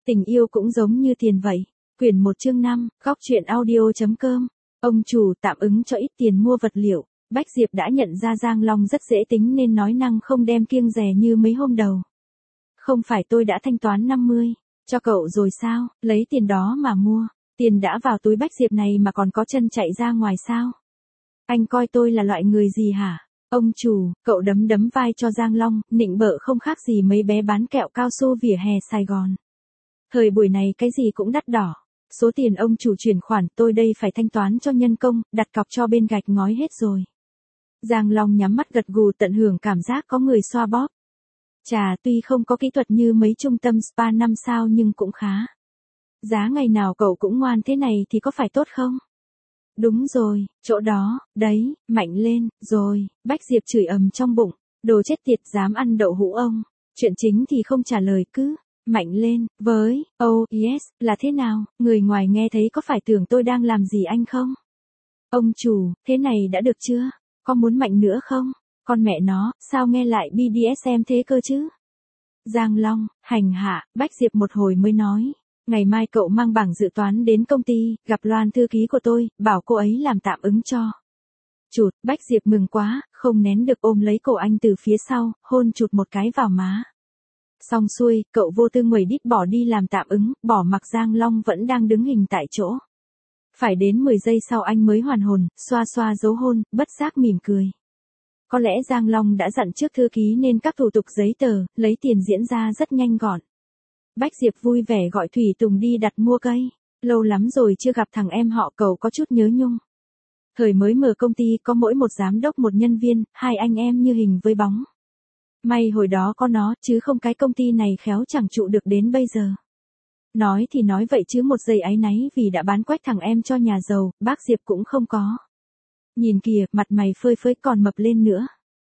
Tình yêu cũng giống như tiền vậy. Quyển 1 chương 5, góc truyện audio.com. Ông chủ tạm ứng cho ít tiền mua vật liệu. Bách Diệp đã nhận ra Giang Long rất dễ tính nên nói năng không đem kiêng dè như mấy hôm đầu. Không phải tôi đã thanh toán 50, cho cậu rồi sao, lấy tiền đó mà mua. Tiền đã vào túi Bách Diệp này mà còn có chân chạy ra ngoài sao? Anh coi tôi là loại người gì hả? Ông chủ, cậu đấm vai cho Giang Long, nịnh bợ không khác gì mấy bé bán kẹo cao su vỉa hè Sài Gòn. Thời buổi này cái gì cũng đắt đỏ. Số tiền ông chủ chuyển khoản tôi đây phải thanh toán cho nhân công, đặt cọc cho bên gạch ngói hết rồi. Giang Long nhắm mắt gật gù tận hưởng cảm giác có người xoa bóp. Chà, tuy không có kỹ thuật như mấy trung tâm spa 5 sao nhưng cũng khá. Giá ngày nào cậu cũng ngoan thế này thì có phải tốt không? Đúng rồi, chỗ đó, đấy, mạnh lên, rồi, Bách Diệp chửi ầm trong bụng, đồ chết tiệt dám ăn đậu hũ ông. Chuyện chính thì không trả lời cứ, mạnh lên, với, oh yes, là thế nào, người ngoài nghe thấy có phải tưởng tôi đang làm gì anh không? Ông chủ, thế này đã được chưa? Có muốn mạnh nữa không? Con mẹ nó, sao nghe lại BDSM thế cơ chứ? Giang Long, hành hạ, Bách Diệp một hồi mới nói. Ngày mai cậu mang bảng dự toán đến công ty, gặp Loan thư ký của tôi, bảo cô ấy làm tạm ứng cho. Chụt, Bách Diệp mừng quá, không nén được ôm lấy cổ anh từ phía sau, hôn chụt một cái vào má. Xong xuôi, cậu vô tư nguầy đít bỏ đi làm tạm ứng, bỏ mặc Giang Long vẫn đang đứng hình tại chỗ. Phải đến 10 giây sau anh mới hoàn hồn, xoa xoa dấu hôn, bất giác mỉm cười. Có lẽ Giang Long đã dặn trước thư ký nên các thủ tục giấy tờ, lấy tiền diễn ra rất nhanh gọn. Bách Diệp vui vẻ gọi Thủy Tùng đi đặt mua cây. Lâu lắm rồi chưa gặp thằng em họ cậu có chút nhớ nhung. Thời mới mở công ty có mỗi một giám đốc một nhân viên, hai anh em như hình với bóng. May hồi đó có nó, chứ không cái công ty này khéo chẳng trụ được đến bây giờ. Nói thì nói vậy chứ một giây áy náy vì đã bán quách thằng em cho nhà giàu, bác Diệp cũng không có. Nhìn kìa, mặt mày phơi phới còn mập lên nữa.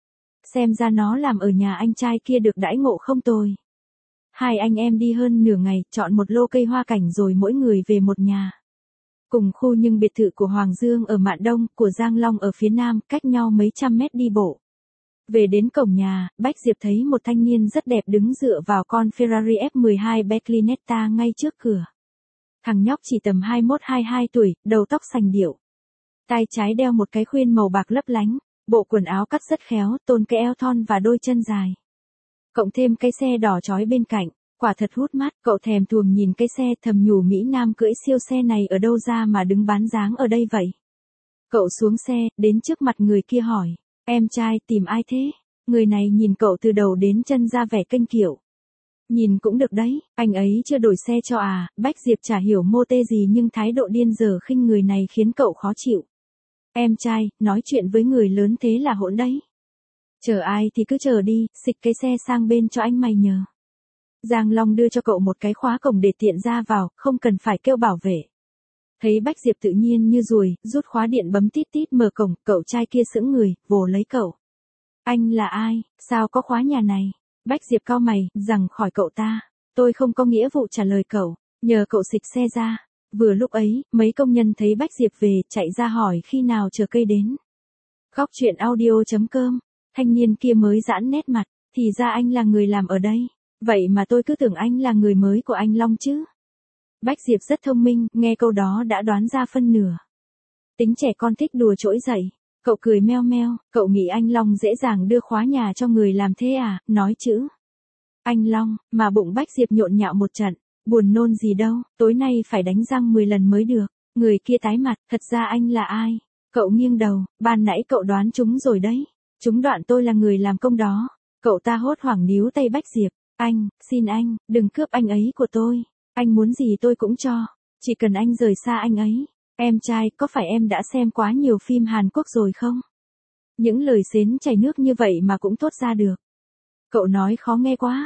Xem ra nó làm ở nhà anh trai kia được đãi ngộ không tồi. Hai anh em đi hơn nửa ngày, chọn một lô cây hoa cảnh rồi mỗi người về một nhà. Cùng khu nhưng biệt thự của Hoàng Dương ở mạn đông, của Giang Long ở phía nam, cách nhau mấy trăm mét đi bộ. Về đến cổng nhà, Bách Diệp thấy một thanh niên rất đẹp đứng dựa vào con Ferrari F12 Berlinetta ngay trước cửa. Thằng nhóc chỉ tầm 21-22 tuổi, đầu tóc sành điệu. Tai trái đeo một cái khuyên màu bạc lấp lánh, bộ quần áo cắt rất khéo, tôn cái eo thon và đôi chân dài. Cộng thêm cái xe đỏ chói bên cạnh, quả thật hút mắt, cậu thèm thuồng nhìn cái xe thầm nhủ Mỹ Nam cưỡi siêu xe này ở đâu ra mà đứng bán dáng ở đây vậy. Cậu xuống xe, đến trước mặt người kia hỏi, em trai tìm ai thế? Người này nhìn cậu từ đầu đến chân ra vẻ kênh kiệu. Nhìn cũng được đấy, anh ấy chưa đổi xe cho à, Bách Diệp chả hiểu mô tê gì nhưng thái độ điên dở khinh người này khiến cậu khó chịu. Em trai, nói chuyện với người lớn thế là hỗn đấy. Chờ ai thì cứ chờ đi, xịch cái xe sang bên cho anh mày nhờ. Giang Long đưa cho cậu một cái khóa cổng để tiện ra vào, không cần phải kêu bảo vệ. Thấy Bách Diệp tự nhiên như ruồi, rút khóa điện bấm tít tít mở cổng, cậu trai kia sững người, vồ lấy cậu. Anh là ai, sao có khóa nhà này? Bách Diệp cau mày, rằng khỏi cậu ta. Tôi không có nghĩa vụ trả lời cậu, nhờ cậu xịch xe ra. Vừa lúc ấy, mấy công nhân thấy Bách Diệp về, chạy ra hỏi khi nào chờ cây đến. Góc truyện audio.com. Thanh niên kia mới giãn nét mặt, thì ra anh là người làm ở đây. Vậy mà tôi cứ tưởng anh là người mới của anh Long chứ. Bách Diệp rất thông minh, nghe câu đó đã đoán ra phân nửa. Tính trẻ con thích đùa trỗi dậy. Cậu cười meo meo, cậu nghĩ anh Long dễ dàng đưa khóa nhà cho người làm thế à, nói chữ. Anh Long, mà bụng Bách Diệp nhộn nhạo một trận, buồn nôn gì đâu, tối nay phải đánh răng 10 lần mới được. Người kia tái mặt, thật ra anh là ai? Cậu nghiêng đầu, ban nãy cậu đoán chúng rồi đấy. Chúng đoạn tôi là người làm công đó. Cậu ta hốt hoảng níu tay Bách Diệp. Anh, xin anh, đừng cướp anh ấy của tôi. Anh muốn gì tôi cũng cho. Chỉ cần anh rời xa anh ấy. Em trai, có phải em đã xem quá nhiều phim Hàn Quốc rồi không? Những lời xến chảy nước như vậy mà cũng thốt ra được. Cậu nói khó nghe quá.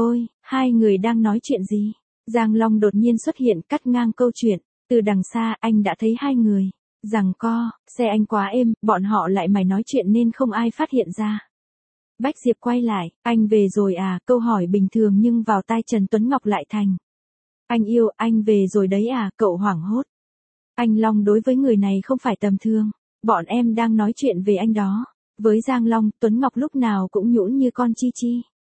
Hai người đang nói chuyện gì? Giang Long đột nhiên xuất hiện cắt ngang câu chuyện. Từ đằng xa anh đã thấy hai người. Giằng co, xe anh quá êm, bọn họ lại mày nói chuyện nên không ai phát hiện ra. Bách Diệp quay lại, anh về rồi à, câu hỏi bình thường nhưng vào tai Trần Tuấn Ngọc lại thành. Anh yêu, anh về rồi đấy à, cậu hoảng hốt. Anh Long đối với người này không phải tầm thường, bọn em đang nói chuyện về anh đó. Với Giang Long, Tuấn Ngọc lúc nào cũng nhũn như con chi chi.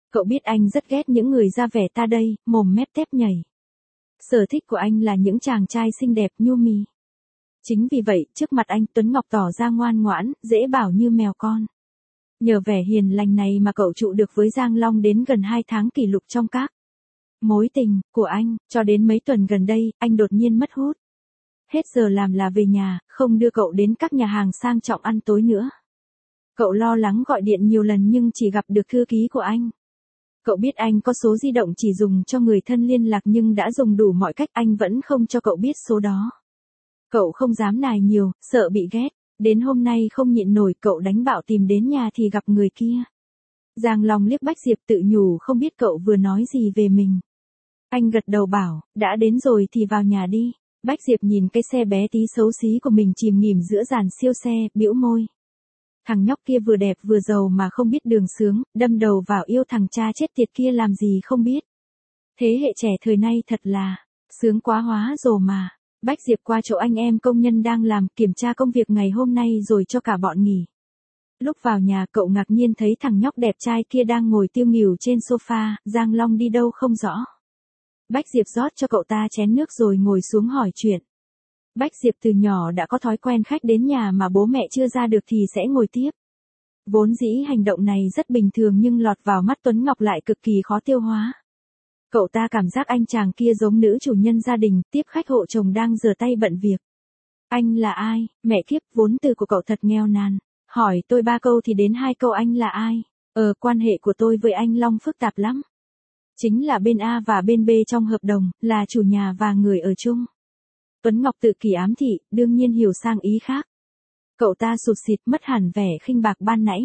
Cậu biết anh rất ghét những người ra vẻ ta đây, mồm mép tép nhảy. Sở thích của anh là những chàng trai xinh đẹp nhu mì. Chính vì vậy, trước mặt anh Tuấn Ngọc tỏ ra ngoan ngoãn, dễ bảo như mèo con. Nhờ vẻ hiền lành này mà cậu trụ được với Giang Long đến gần 2 tháng kỷ lục trong các mối tình của anh, cho đến mấy tuần gần đây, anh đột nhiên mất hút. Hết giờ làm là về nhà, không đưa cậu đến các nhà hàng sang trọng ăn tối nữa. Cậu lo lắng gọi điện nhiều lần nhưng chỉ gặp được thư ký của anh. Cậu biết anh có số di động chỉ dùng cho người thân liên lạc nhưng đã dùng đủ mọi cách anh vẫn không cho cậu biết số đó. Cậu không dám nài nhiều, sợ bị ghét. Đến hôm nay không nhịn nổi cậu đánh bạo tìm đến nhà thì gặp người kia. Giang Long liếc Bách Diệp tự nhủ không biết cậu vừa nói gì về mình. Anh gật đầu bảo, đã đến rồi thì vào nhà đi. Bách Diệp nhìn cái xe bé tí xấu xí của mình chìm nghỉm giữa dàn siêu xe, bĩu môi. Thằng nhóc kia vừa đẹp vừa giàu mà không biết đường sướng, đâm đầu vào yêu thằng cha chết tiệt kia làm gì không biết. Thế hệ trẻ thời nay thật là sướng quá hóa rồi mà. Bách Diệp qua chỗ anh em công nhân đang làm kiểm tra công việc ngày hôm nay rồi cho cả bọn nghỉ. Lúc vào nhà cậu ngạc nhiên thấy thằng nhóc đẹp trai kia đang ngồi tiêu nghỉu trên sofa, Giang Long đi đâu không rõ. Bách Diệp rót cho cậu ta chén nước rồi ngồi xuống hỏi chuyện. Bách Diệp từ nhỏ đã có thói quen khách đến nhà mà bố mẹ chưa ra được thì sẽ ngồi tiếp. Vốn dĩ hành động này rất bình thường nhưng lọt vào mắt Tuấn Ngọc lại cực kỳ khó tiêu hóa. Cậu ta cảm giác anh chàng kia giống nữ chủ nhân gia đình, tiếp khách hộ chồng đang rửa tay bận việc. Anh là ai? Mẹ kiếp, vốn từ của cậu thật nghèo nàn. Hỏi tôi 3 câu thì đến 2 câu anh là ai? Quan hệ của tôi với anh Long phức tạp lắm. Chính là bên A và bên B trong hợp đồng, là chủ nhà và người ở chung. Tuấn Ngọc tự kỷ ám thị, đương nhiên hiểu sang ý khác. Cậu ta sụt sịt mất hẳn vẻ khinh bạc ban nãy.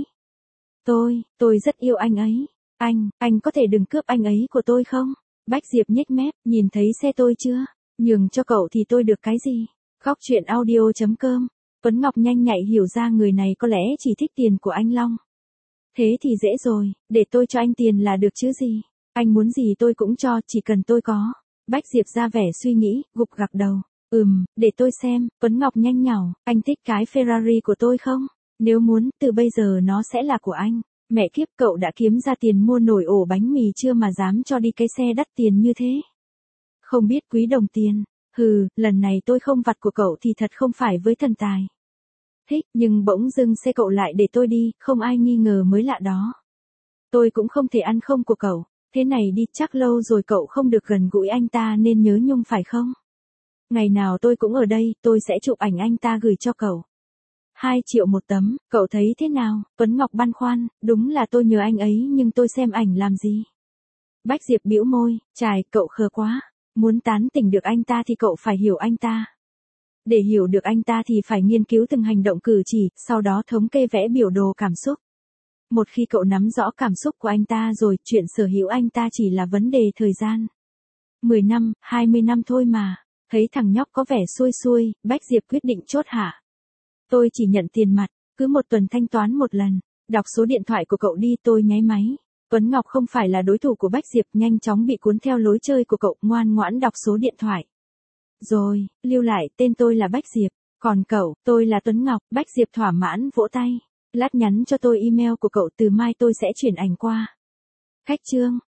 Tôi rất yêu anh ấy. Anh có thể đừng cướp anh ấy của tôi không? Bách Diệp nhếch mép, nhìn thấy xe tôi chưa? Nhường cho cậu thì tôi được cái gì? Khóc chuyện audio.com. Tuấn Ngọc nhanh nhạy hiểu ra người này có lẽ chỉ thích tiền của anh Long. Thế thì dễ rồi, để tôi cho anh tiền là được chứ gì? Anh muốn gì tôi cũng cho, chỉ cần tôi có. Bách Diệp ra vẻ suy nghĩ, gục gặc đầu. Để tôi xem, Tuấn Ngọc nhanh nhảu, anh thích cái Ferrari của tôi không? Nếu muốn, từ bây giờ nó sẽ là của anh. Mẹ kiếp, cậu đã kiếm ra tiền mua nổi ổ bánh mì chưa mà dám cho đi cái xe đắt tiền như thế? Không biết quý đồng tiền. Lần này tôi không vặt của cậu thì thật không phải với thần tài. Thích, nhưng bỗng dưng xe cậu lại để tôi đi, không ai nghi ngờ mới lạ đó. Tôi cũng không thể ăn không của cậu. Thế này đi, chắc lâu rồi cậu không được gần gũi anh ta nên nhớ nhung phải không? Ngày nào tôi cũng ở đây, tôi sẽ chụp ảnh anh ta gửi cho cậu. 2 triệu một tấm, cậu thấy thế nào? Tuấn Ngọc băn khoăn, đúng là tôi nhớ anh ấy nhưng tôi xem ảnh làm gì? Bách Diệp bĩu môi, cậu khờ quá. Muốn tán tỉnh được anh ta thì cậu phải hiểu anh ta. Để hiểu được anh ta thì phải nghiên cứu từng hành động cử chỉ, sau đó thống kê vẽ biểu đồ cảm xúc. Một khi cậu nắm rõ cảm xúc của anh ta rồi, chuyện sở hữu anh ta chỉ là vấn đề thời gian. 10 năm, 20 năm thôi mà. Thấy thằng nhóc có vẻ xuôi xuôi, Bách Diệp quyết định chốt hạ. Tôi chỉ nhận tiền mặt, cứ 1 tuần thanh toán 1 lần. Đọc số điện thoại của cậu đi, tôi nháy máy. Tuấn Ngọc không phải là đối thủ của Bách Diệp, nhanh chóng bị cuốn theo lối chơi của cậu, ngoan ngoãn đọc số điện thoại. Rồi, lưu lại, tên tôi là Bách Diệp, còn cậu, tôi là Tuấn Ngọc. Bách Diệp thỏa mãn vỗ tay. Lát nhắn cho tôi email của cậu, từ mai tôi sẽ chuyển ảnh qua. Khách Trương.